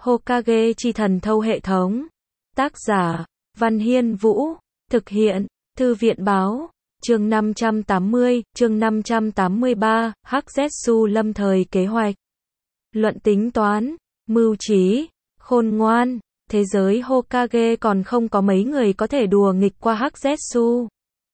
Hokage chi thần thâu hệ thống. Tác giả, Văn Hiên Vũ. Thực hiện, Thư viện báo. Chương 580, chương 583, Hắc Zetsu lâm thời kế hoạch. Luận tính toán, mưu trí, khôn ngoan, thế giới Hokage còn không có mấy người có thể đùa nghịch qua Hắc Zetsu.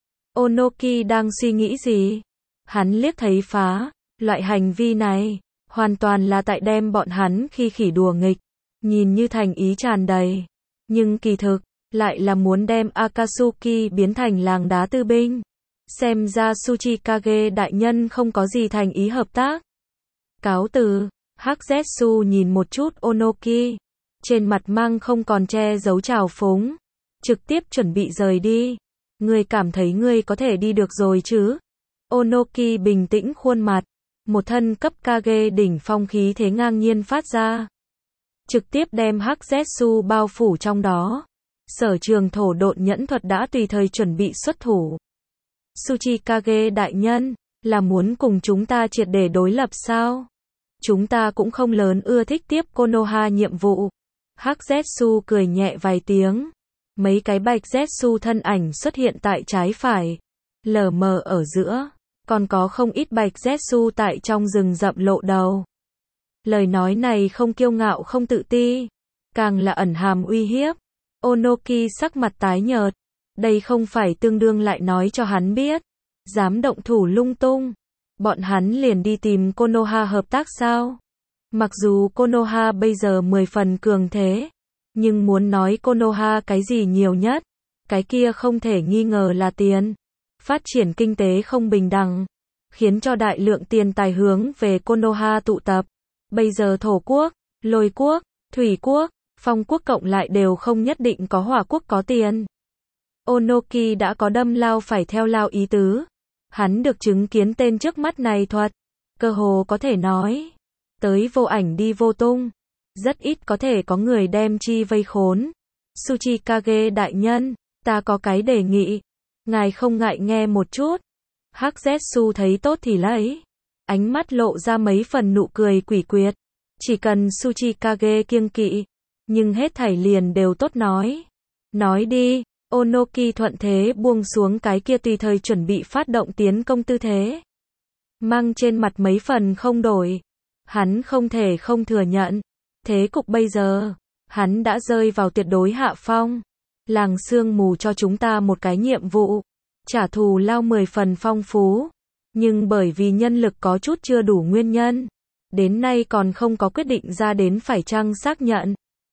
Onoki đang suy nghĩ gì? Hắn liếc thấy phá, loại hành vi này, hoàn toàn là tại đem bọn hắn khi khỉ đùa nghịch, nhìn như thành ý tràn đầy. Nhưng kỳ thực, lại là muốn đem Akatsuki biến thành làng đá tư binh. Xem ra Tsuchikage đại nhân không có gì thành ý hợp tác. Cáo từ, Hắc Zetsu nhìn một chút Onoki, trên mặt mang không còn che giấu trào phúng, trực tiếp chuẩn bị rời đi. Ngươi cảm thấy ngươi có thể đi được rồi chứ? Onoki bình tĩnh khuôn mặt, một thân cấp Kage đỉnh phong khí thế ngang nhiên phát ra, trực tiếp đem Hắc Zetsu bao phủ trong đó. Sở Trường thổ độn nhẫn thuật đã tùy thời chuẩn bị xuất thủ. Tsuchikage đại nhân, là muốn cùng chúng ta triệt để đối lập sao? Chúng ta cũng không lớn ưa thích tiếp Konoha nhiệm vụ. Hắc Zetsu cười nhẹ vài tiếng. Mấy cái bạch Zetsu thân ảnh xuất hiện tại trái phải, lờ mờ ở giữa, còn có không ít bạch Zetsu tại trong rừng rậm lộ đầu. Lời nói này không kiêu ngạo không tự ti, càng là ẩn hàm uy hiếp. Onoki sắc mặt tái nhợt, đây không phải tương đương lại nói cho hắn biết, dám động thủ lung tung, bọn hắn liền đi tìm Konoha hợp tác sao? Mặc dù Konoha bây giờ 10 phần cường thế, nhưng muốn nói Konoha cái gì nhiều nhất, cái kia không thể nghi ngờ là tiền. Phát triển kinh tế không bình đẳng, khiến cho đại lượng tiền tài hướng về Konoha tụ tập. Bây giờ thổ quốc, lôi quốc, thủy quốc, phong quốc cộng lại đều không nhất định có hỏa quốc có tiền. Onoki đã có đâm lao phải theo lao ý tứ. Hắn được chứng kiến tên trước mắt này thuật, cơ hồ có thể nói, tới vô ảnh đi vô tung. Rất ít có thể có người đem chi vây khốn. Tsuchikage đại nhân, ta có cái đề nghị. Ngài không ngại nghe một chút. Hắc Zetsu thấy tốt thì lấy. Ánh mắt lộ ra mấy phần nụ cười quỷ quyệt. Chỉ cần Tsuchikage kiêng kỵ, nhưng hết thảy liền đều tốt nói. Nói đi. Onoki thuận thế buông xuống cái kia tùy thời chuẩn bị phát động tiến công tư thế. Mang trên mặt mấy phần không đổi. Hắn không thể không thừa nhận. Thế cục bây giờ, hắn đã rơi vào tuyệt đối hạ phong. Làng sương mù cho chúng ta một cái nhiệm vụ, trả thù lao 10 phần phong phú. Nhưng bởi vì nhân lực có chút chưa đủ nguyên nhân, đến nay còn không có quyết định ra đến phải chăng xác nhận.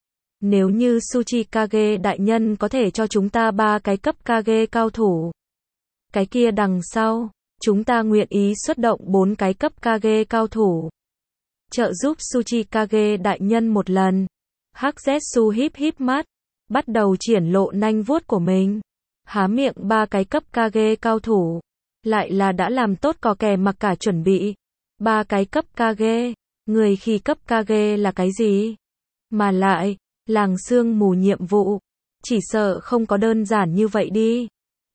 Nếu như Tsuchikage đại nhân có thể cho chúng ta 3 cái cấp Kage cao thủ, cái kia đằng sau, chúng ta nguyện ý xuất động 4 cái cấp Kage cao thủ. Trợ giúp Tsuchikage đại nhân một lần. Hắc Zetsu híp híp mắt, bắt đầu triển lộ nanh vuốt của mình. Há miệng 3 cái cấp Kage cao thủ, lại là đã làm tốt cò kè mặc cả chuẩn bị. 3 cái cấp Kage, người khi cấp Kage là cái gì? Mà lại, làng sương mù nhiệm vụ, chỉ sợ không có đơn giản như vậy đi.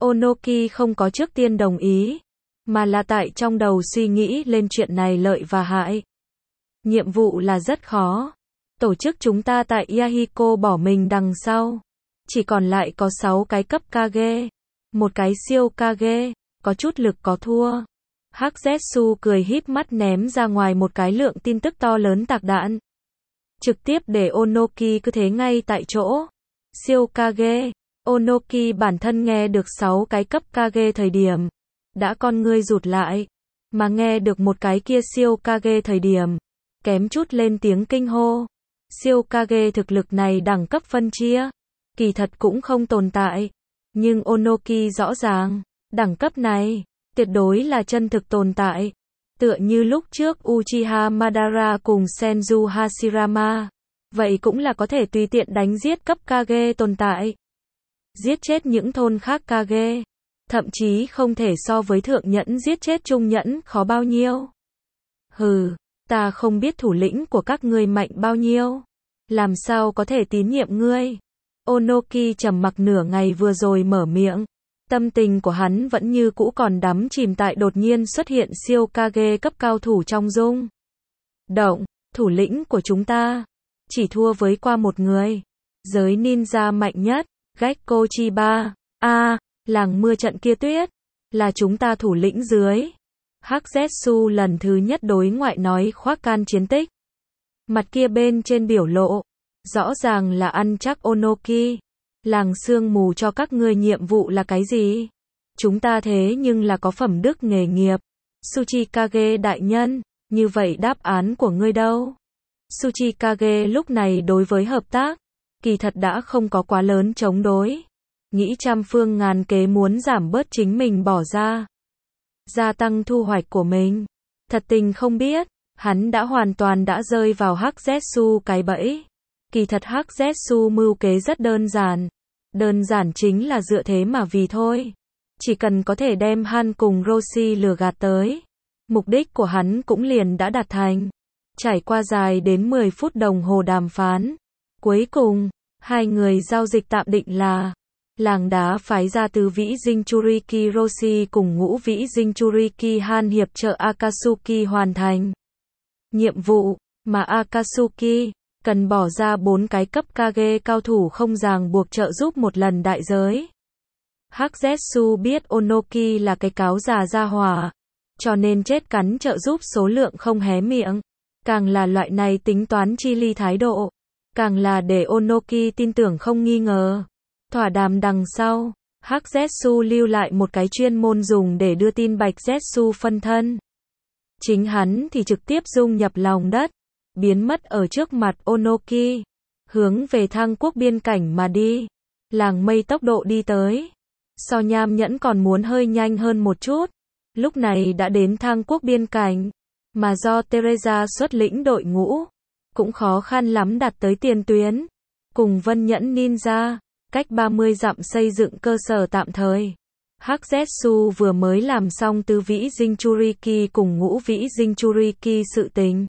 Onoki không có trước tiên đồng ý, mà là tại trong đầu suy nghĩ lên chuyện này lợi và hại. Nhiệm vụ là rất khó. Tổ chức chúng ta tại Yahiko bỏ mình đằng sau, chỉ còn lại có 6 cái cấp Kage, một cái siêu Kage, có chút lực có thua. Hắc Zetsu cười híp mắt ném ra ngoài một cái lượng tin tức to lớn tạc đạn, trực tiếp để Onoki cứ thế ngay tại chỗ. Siêu Kage. Onoki bản thân nghe được 6 cái cấp Kage thời điểm, đã con ngươi rụt lại, mà nghe được một cái kia siêu Kage thời điểm, kém chút lên tiếng kinh hô. Siêu Kage thực lực này đẳng cấp phân chia, kỳ thật cũng không tồn tại. Nhưng Onoki rõ ràng, đẳng cấp này, tuyệt đối là chân thực tồn tại. Tựa như lúc trước Uchiha Madara cùng Senju Hashirama, vậy cũng là có thể tùy tiện đánh giết cấp Kage tồn tại. Giết chết những thôn khác Kage, thậm chí không thể so với thượng nhẫn giết chết trung nhẫn khó bao nhiêu. Hừ. Ta không biết thủ lĩnh của các ngươi mạnh bao nhiêu, làm sao có thể tín nhiệm ngươi? Onoki trầm mặc nửa ngày vừa rồi mở miệng, tâm tình của hắn vẫn như cũ còn đắm chìm tại đột nhiên xuất hiện siêu Kage cấp cao thủ trong rung động. Thủ lĩnh của chúng ta, chỉ thua với qua một người. Giới ninja mạnh nhất, Gekko Chiba. Làng mưa trận kia tuyết, là chúng ta thủ lĩnh dưới. Hắc Zetsu lần thứ nhất đối ngoại nói khoác can chiến tích. Mặt kia bên trên biểu lộ, rõ ràng là ăn chắc Onoki. Làng sương mù cho các ngươi nhiệm vụ là cái gì? Chúng ta thế nhưng là có phẩm đức nghề nghiệp. Tsuchikage đại nhân, như vậy đáp án của ngươi đâu? Tsuchikage lúc này đối với hợp tác, kỳ thật đã không có quá lớn chống đối. Nghĩ trăm phương ngàn kế muốn giảm bớt chính mình bỏ ra, gia tăng thu hoạch của mình. Thật tình không biết, hắn đã hoàn toàn đã rơi vào Hắc Zetsu cái bẫy. Kỳ thật Hắc Zetsu mưu kế rất đơn giản. Đơn giản chính là dựa thế mà vì thôi. Chỉ cần có thể đem Han cùng Roshi lừa gạt tới, mục đích của hắn cũng liền đã đạt thành. Trải qua dài đến 10 phút đồng hồ đàm phán, cuối cùng, hai người giao dịch tạm định là làng đá phái ra tứ vĩ Jinchuriki Roshi cùng ngũ vĩ Jinchuriki Han hiệp trợ Akatsuki hoàn thành nhiệm vụ, mà Akatsuki cần bỏ ra 4 cái cấp Kage cao thủ không ràng buộc trợ giúp một lần đại giới. Hắc Zetsu biết Onoki là cái cáo già ra hỏa, cho nên chết cắn trợ giúp số lượng không hé miệng. Càng là loại này tính toán chi ly thái độ, càng là để Onoki tin tưởng không nghi ngờ. Thỏa đàm đằng sau, Hắc Zetsu lưu lại một cái chuyên môn dùng để đưa tin Bạch Zetsu phân thân. Chính hắn thì trực tiếp dung nhập lòng đất, biến mất ở trước mặt Onoki, hướng về Thang Quốc biên cảnh mà đi. Làng mây tốc độ đi tới, so Nham Nhẫn còn muốn hơi nhanh hơn một chút. Lúc này đã đến Thang Quốc biên cảnh, mà do Teresa xuất lĩnh đội ngũ, cũng khó khăn lắm đạt tới tiền tuyến. Cùng Vân Nhẫn Ninja, cách 30 dặm xây dựng cơ sở tạm thời. Hắc Zetsu vừa mới làm xong tứ vĩ Jinchuriki cùng ngũ vĩ Jinchuriki sự tình.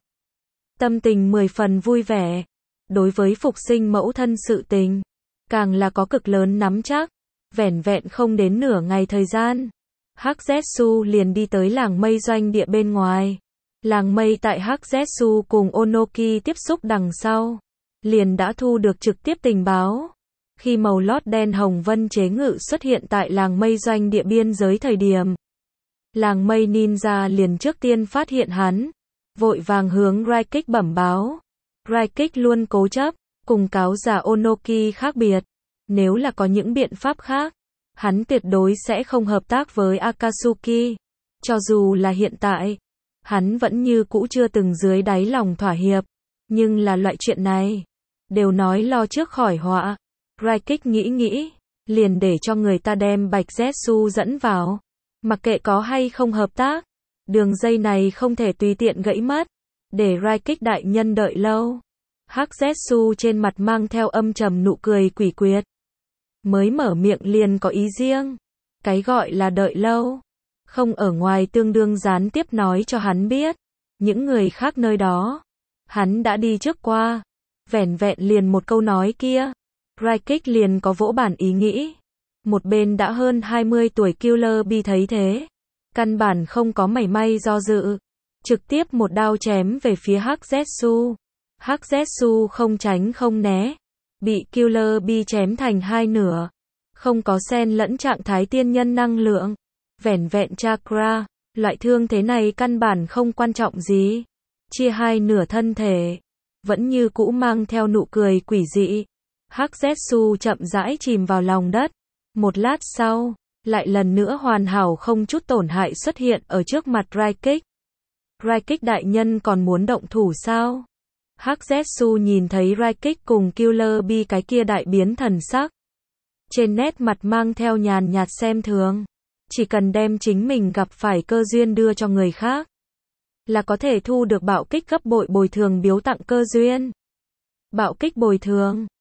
Tâm tình 10 phần vui vẻ. Đối với phục sinh mẫu thân sự tình, càng là có cực lớn nắm chắc. Vẻn vẹn không đến nửa ngày thời gian, Hắc Zetsu liền đi tới làng mây doanh địa bên ngoài. Làng mây tại Hắc Zetsu cùng Onoki tiếp xúc đằng sau, liền đã thu được trực tiếp tình báo. Khi màu lót đen hồng vân chế ngự xuất hiện tại làng mây doanh địa biên giới thời điểm, làng mây ninja liền trước tiên phát hiện hắn, vội vàng hướng Raikik bẩm báo. Raikik luôn cố chấp, cùng cáo giả Onoki khác biệt. Nếu là có những biện pháp khác, hắn tuyệt đối sẽ không hợp tác với Akatsuki. Cho dù là hiện tại, hắn vẫn như cũ chưa từng dưới đáy lòng thỏa hiệp. Nhưng là loại chuyện này, đều nói lo trước khỏi họa. Raikik nghĩ, liền để cho người ta đem Bạch Zetsu dẫn vào. Mặc kệ có hay không hợp tác, đường dây này không thể tùy tiện gãy mất. Để Raikik đại nhân đợi lâu. Hắc Zetsu trên mặt mang theo âm trầm nụ cười quỷ quyệt. Mới mở miệng liền có ý riêng. Cái gọi là đợi lâu, không ở ngoài tương đương gián tiếp nói cho hắn biết. Những người khác nơi đó, hắn đã đi trước qua. Vẻn vẹn liền một câu nói kia, Raikik liền có vỗ bản ý nghĩ. Một bên đã hơn 20 tuổi Killer Bee thấy thế, căn bản không có mảy may do dự, trực tiếp một đao chém về phía Hắc Zetsu. Hắc Zetsu không tránh không né, bị Killer Bee chém thành hai nửa. Không có xen lẫn trạng thái tiên nhân năng lượng, vẻn vẹn chakra, loại thương thế này căn bản không quan trọng gì. Chia hai nửa thân thể, vẫn như cũ mang theo nụ cười quỷ dị. Hắc Zetsu chậm rãi chìm vào lòng đất. Một lát sau, lại lần nữa hoàn hảo không chút tổn hại xuất hiện ở trước mặt Raikik. Raikik đại nhân còn muốn động thủ sao? Hắc Zetsu nhìn thấy Raikik cùng Killer Bee cái kia đại biến thần sắc. Trên nét mặt mang theo nhàn nhạt xem thường. Chỉ cần đem chính mình gặp phải cơ duyên đưa cho người khác, là có thể thu được bạo kích gấp bội bồi thường biếu tặng cơ duyên. Bạo kích bồi thường.